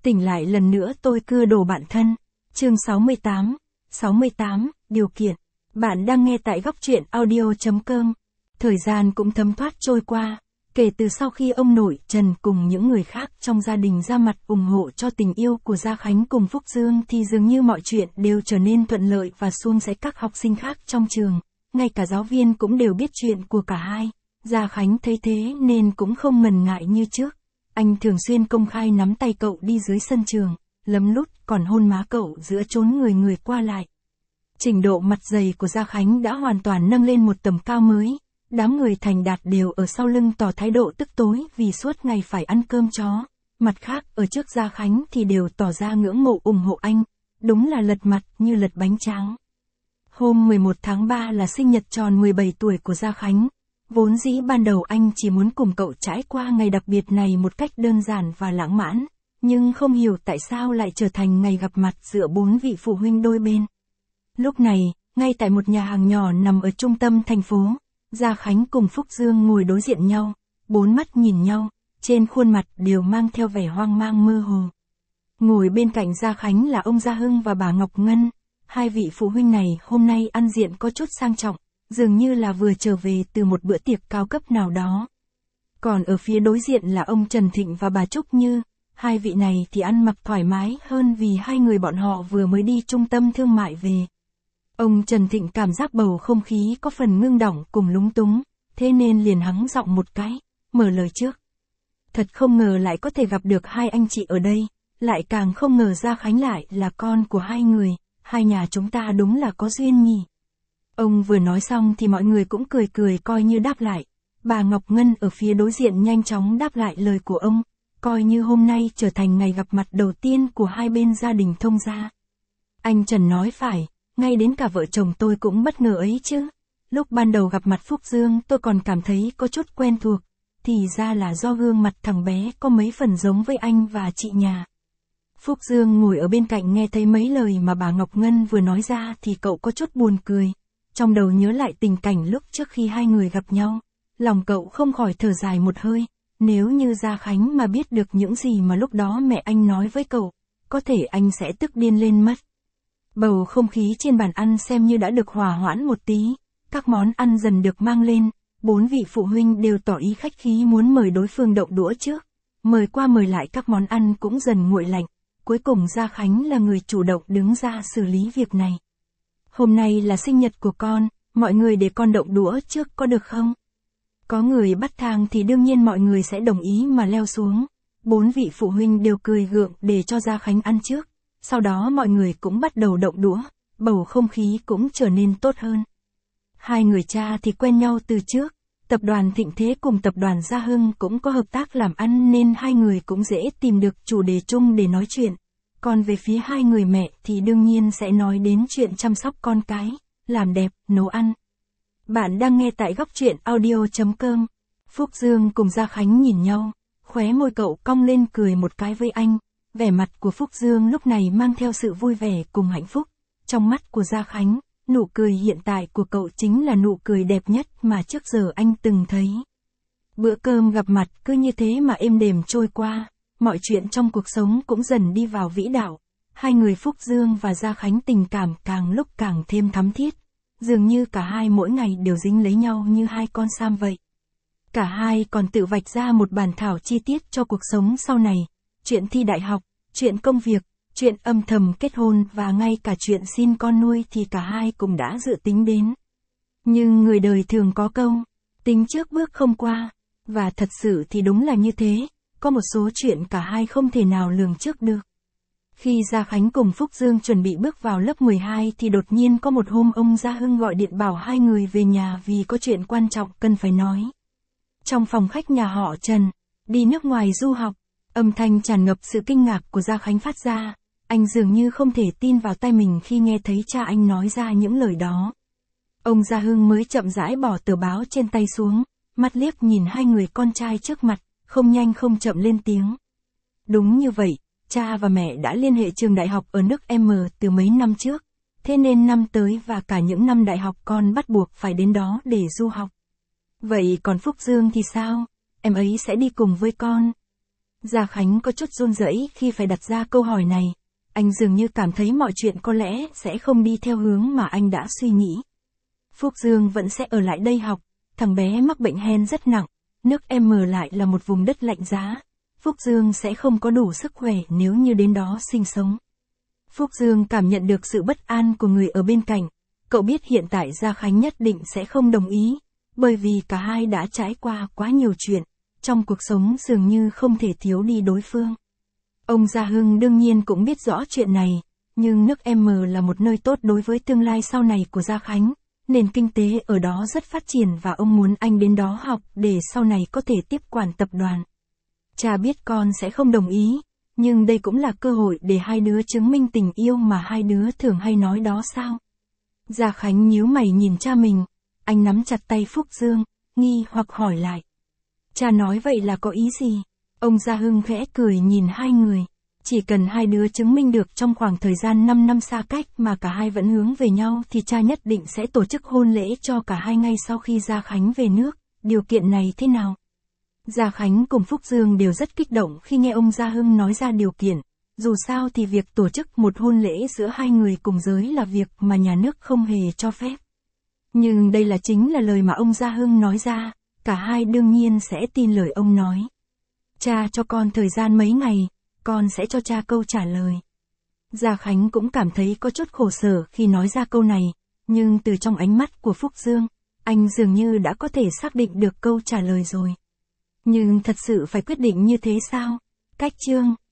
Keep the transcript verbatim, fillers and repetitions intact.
Tỉnh lại lần nữa tôi cưa đồ bạn thân. Chương sáu mươi tám. sáu mươi tám, điều kiện. Bạn đang nghe tại góc truyện audio chấm com. Thời gian cũng thấm thoát trôi qua. Kể từ sau khi ông nội Trần cùng những người khác trong gia đình ra mặt ủng hộ cho tình yêu của Gia Khánh cùng Phúc Dương thì dường như mọi chuyện đều trở nên thuận lợi và suôn sẻ. Các học sinh khác trong trường, ngay cả giáo viên cũng đều biết chuyện của cả hai. Gia Khánh thấy thế nên cũng không ngần ngại như trước. Anh thường xuyên công khai nắm tay cậu đi dưới sân trường, lấm lút còn hôn má cậu giữa chốn người người qua lại. Trình độ mặt dày của Gia Khánh đã hoàn toàn nâng lên một tầm cao mới. Đám người thành đạt đều ở sau lưng tỏ thái độ tức tối vì suốt ngày phải ăn cơm chó. Mặt khác ở trước Gia Khánh thì đều tỏ ra ngưỡng mộ ủng hộ anh. Đúng là lật mặt như lật bánh tráng. Hôm mười một tháng ba là sinh nhật tròn mười bảy tuổi của Gia Khánh. Vốn dĩ ban đầu anh chỉ muốn cùng cậu trải qua ngày đặc biệt này một cách đơn giản và lãng mạn, nhưng không hiểu tại sao lại trở thành ngày gặp mặt giữa bốn vị phụ huynh đôi bên. Lúc này, ngay tại một nhà hàng nhỏ nằm ở trung tâm thành phố, Gia Khánh cùng Phúc Dương ngồi đối diện nhau, bốn mắt nhìn nhau, trên khuôn mặt đều mang theo vẻ hoang mang mơ hồ. Ngồi bên cạnh Gia Khánh là ông Gia Hưng và bà Ngọc Ngân. Hai vị phụ huynh này hôm nay ăn diện có chút sang trọng, dường như là vừa trở về từ một bữa tiệc cao cấp nào đó. Còn ở phía đối diện là ông Trần Thịnh và bà Trúc Như. Hai vị này thì ăn mặc thoải mái hơn vì hai người bọn họ vừa mới đi trung tâm thương mại về. Ông Trần Thịnh cảm giác bầu không khí có phần ngưng đọng cùng lúng túng, thế nên liền hắng giọng một cái, mở lời trước. Thật không ngờ lại có thể gặp được hai anh chị ở đây, lại càng không ngờ Gia Khánh lại là con của hai người, hai nhà chúng ta đúng là có duyên nhỉ. Ông vừa nói xong thì mọi người cũng cười cười coi như đáp lại. Bà Ngọc Ngân ở phía đối diện nhanh chóng đáp lại lời của ông, coi như hôm nay trở thành ngày gặp mặt đầu tiên của hai bên gia đình thông gia. Anh Trần nói phải, ngay đến cả vợ chồng tôi cũng bất ngờ ấy chứ. Lúc ban đầu gặp mặt Phúc Dương tôi còn cảm thấy có chút quen thuộc, thì ra là do gương mặt thằng bé có mấy phần giống với anh và chị nhà. Phúc Dương ngồi ở bên cạnh nghe thấy mấy lời mà bà Ngọc Ngân vừa nói ra thì cậu có chút buồn cười. Trong đầu nhớ lại tình cảnh lúc trước khi hai người gặp nhau, lòng cậu không khỏi thở dài một hơi. Nếu như Gia Khánh mà biết được những gì mà lúc đó mẹ anh nói với cậu, có thể anh sẽ tức điên lên mất. Bầu không khí trên bàn ăn xem như đã được hòa hoãn một tí, các món ăn dần được mang lên, bốn vị phụ huynh đều tỏ ý khách khí muốn mời đối phương động đũa trước. Mời qua mời lại các món ăn cũng dần nguội lạnh, cuối cùng Gia Khánh là người chủ động đứng ra xử lý việc này. Hôm nay là sinh nhật của con, mọi người để con động đũa trước có được không? Có người bắt thang thì đương nhiên mọi người sẽ đồng ý mà leo xuống. Bốn vị phụ huynh đều cười gượng để cho Gia Khánh ăn trước. Sau đó mọi người cũng bắt đầu động đũa, bầu không khí cũng trở nên tốt hơn. Hai người cha thì quen nhau từ trước, tập đoàn Thịnh Thế cùng tập đoàn Gia Hưng cũng có hợp tác làm ăn nên hai người cũng dễ tìm được chủ đề chung để nói chuyện. Còn về phía hai người mẹ thì đương nhiên sẽ nói đến chuyện chăm sóc con cái, làm đẹp, nấu ăn. Bạn đang nghe tại góc truyện audio chấm com. Phúc Dương cùng Gia Khánh nhìn nhau, khóe môi cậu cong lên cười một cái với anh. Vẻ mặt của Phúc Dương lúc này mang theo sự vui vẻ cùng hạnh phúc. Trong mắt của Gia Khánh, nụ cười hiện tại của cậu chính là nụ cười đẹp nhất mà trước giờ anh từng thấy. Bữa cơm gặp mặt cứ như thế mà êm đềm trôi qua. Mọi chuyện trong cuộc sống cũng dần đi vào vĩ đạo. Hai người Phúc Dương và Gia Khánh tình cảm càng lúc càng thêm thắm thiết. Dường như cả hai mỗi ngày đều dính lấy nhau như hai con sam vậy. Cả hai còn tự vạch ra một bản thảo chi tiết cho cuộc sống sau này. Chuyện thi đại học, chuyện công việc, chuyện âm thầm kết hôn và ngay cả chuyện xin con nuôi thì cả hai cũng đã dự tính đến. Nhưng người đời thường có câu, tính trước bước không qua. Và thật sự thì đúng là như thế. Có một số chuyện cả hai không thể nào lường trước được. Khi Gia Khánh cùng Phúc Dương chuẩn bị bước vào lớp mười hai thì đột nhiên có một hôm ông Gia Hưng gọi điện bảo hai người về nhà vì có chuyện quan trọng cần phải nói. Trong phòng khách nhà họ Trần, đi nước ngoài du học, âm thanh tràn ngập sự kinh ngạc của Gia Khánh phát ra. Anh dường như không thể tin vào tai mình khi nghe thấy cha anh nói ra những lời đó. Ông Gia Hưng mới chậm rãi bỏ tờ báo trên tay xuống, mắt liếc nhìn hai người con trai trước mặt. Không nhanh không chậm lên tiếng. Đúng như vậy, cha và mẹ đã liên hệ trường đại học ở nước M từ mấy năm trước. Thế nên năm tới và cả những năm đại học con bắt buộc phải đến đó để du học. Vậy còn Phúc Dương thì sao? Em ấy sẽ đi cùng với con. Gia Khánh có chút run rẩy khi phải đặt ra câu hỏi này. Anh dường như cảm thấy mọi chuyện có lẽ sẽ không đi theo hướng mà anh đã suy nghĩ. Phúc Dương vẫn sẽ ở lại đây học, thằng bé mắc bệnh hen rất nặng, nước M lại là một vùng đất lạnh giá. Phúc Dương sẽ không có đủ sức khỏe nếu như đến đó sinh sống. Phúc Dương cảm nhận được sự bất an của người ở bên cạnh. Cậu biết hiện tại Gia Khánh nhất định sẽ không đồng ý, bởi vì cả hai đã trải qua quá nhiều chuyện, trong cuộc sống dường như không thể thiếu đi đối phương. Ông Gia Hưng đương nhiên cũng biết rõ chuyện này, nhưng nước M là một nơi tốt đối với tương lai sau này của Gia Khánh, nền kinh tế ở đó rất phát triển và ông muốn anh đến đó học để sau này có thể tiếp quản tập đoàn. Cha biết con sẽ không đồng ý, nhưng đây cũng là cơ hội để hai đứa chứng minh tình yêu mà hai đứa thường hay nói đó sao? Gia Khánh nhíu mày nhìn cha mình, anh nắm chặt tay Phúc Dương, nghi hoặc hỏi lại. Cha nói vậy là có ý gì? Ông Gia Hưng khẽ cười nhìn hai người. Chỉ cần hai đứa chứng minh được trong khoảng thời gian năm năm xa cách mà cả hai vẫn hướng về nhau thì cha nhất định sẽ tổ chức hôn lễ cho cả hai ngay sau khi Gia Khánh về nước. Điều kiện này thế nào? Gia Khánh cùng Phúc Dương đều rất kích động khi nghe ông Gia Hưng nói ra điều kiện. Dù sao thì việc tổ chức một hôn lễ giữa hai người cùng giới là việc mà nhà nước không hề cho phép. Nhưng đây là chính là lời mà ông Gia Hưng nói ra, cả hai đương nhiên sẽ tin lời ông nói. Cha cho con thời gian mấy ngày, con sẽ cho cha câu trả lời. Gia Khánh cũng cảm thấy có chút khổ sở khi nói ra câu này, nhưng từ trong ánh mắt của Phúc Dương, anh dường như đã có thể xác định được câu trả lời rồi. Nhưng thật sự phải quyết định như thế sao? Cách chương